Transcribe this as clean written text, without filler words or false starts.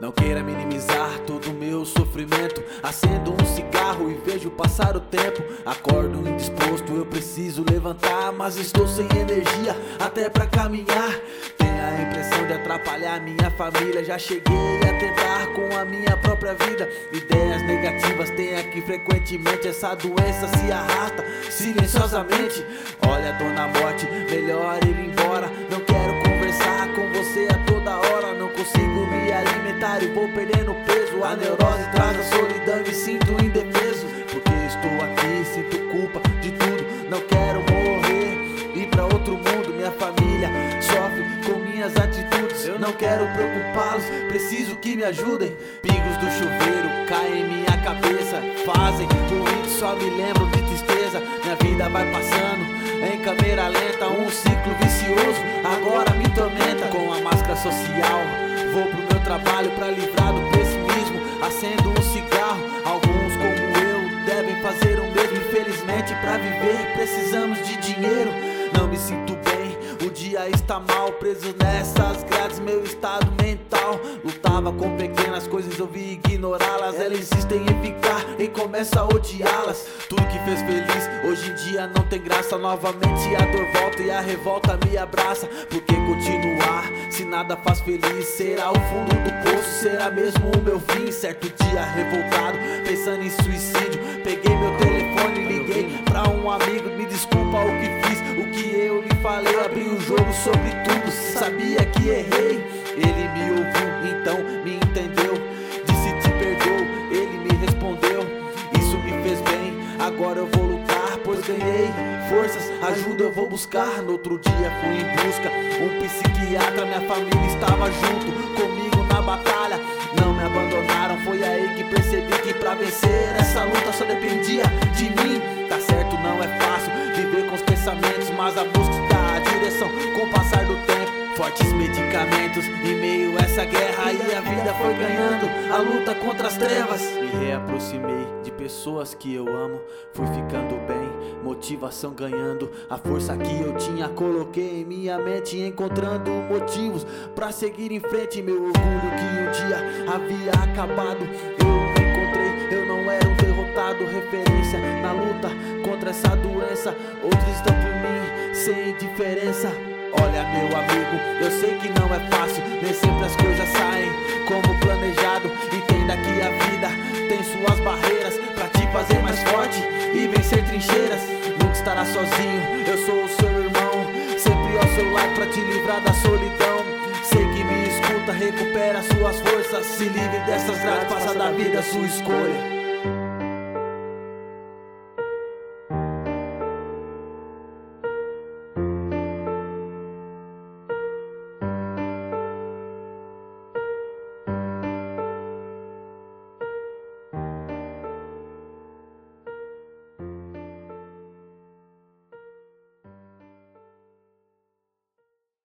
Não queira minimizar todo o meu sofrimento. Acendo um cigarro e vejo passar o tempo. Acordo indisposto, eu preciso levantar, mas estou sem energia até pra caminhar. Tenho a impressão de atrapalhar minha família. Já cheguei a tentar com a minha própria vida. Ideias negativas tem aqui frequentemente. Essa doença se arrasta silenciosamente. Olha, dona Morte, melhor ir embora. Não quero conversar com você a toda hora. Não consigo me alimentar e vou perdendo peso. A neurose traz a solidão e me sinto indefeso. Porque estou aqui, sinto culpa de tudo. Não quero morrer, ir pra outro mundo. Minha família sofre com minhas atitudes. Eu não quero preocupá-los, preciso que me ajudem. Pingos do chuveiro caem em minha cabeça, fazem ruído, só me lembram de tristeza. Minha vida vai passando em câmera lenta, um ciclo vicioso agora me tormenta. Com a máscara social vou pro meu trabalho pra livrar do pessimismo. Acendo um cigarro, alguns como eu devem fazer o mesmo. Infelizmente pra viver precisamos de dinheiro. Não me sinto bem, o dia está mal, preso nessas grades, meu estado mental. Lutava com pequenas coisas, eu vi ignorá-las. Elas insistem em ficar e começo a odiá-las. Tudo que fez feliz, hoje em dia não tem graça. Novamente a dor volta e a revolta me abraça. Por que continuar, se nada faz feliz? Será o fundo do poço, será mesmo o meu fim? Certo dia revoltado, pensando em suicídio, peguei meu telefone e liguei pra um amigo. Me desculpa o que fiz, o que eu lhe falei. Abri o jogo sobre tudo, sabia que errei. Ele me ouviu, então me entendeu. Disse te perdoo, ele me respondeu. Isso me fez bem, agora eu vou lutar, pois ganhei forças, ajuda eu vou buscar. No outro dia fui em busca um psiquiatra. Minha família estava junto comigo na batalha, não me abandonaram. Foi aí que percebi que pra vencer essa luta só dependia de mim. Tá certo, não é fácil viver com os pensamentos, mas a busca dá a direção com o passar do tempo. Fortes medicamentos em meio a essa guerra, e a vida foi ganhando a luta contra as trevas. Me reaproximei de pessoas que eu amo, fui ficando bem, motivação ganhando. A força que eu tinha coloquei em minha mente, encontrando motivos pra seguir em frente. Meu orgulho que um dia havia acabado, eu encontrei, eu não era um derrotado. Referência na luta contra essa doença, outros estão por mim sem indiferença. Olha, meu amigo, eu sei que não é fácil, nem sempre as coisas saem como planejado. Entenda que a vida tem suas barreiras pra te fazer mais forte e vencer trincheiras. Nunca estará sozinho, eu sou o seu irmão, sempre ao seu lado pra te livrar da solidão. Sei que me escuta, recupera suas forças, se livre dessas grades, faça da vida a sua escolha.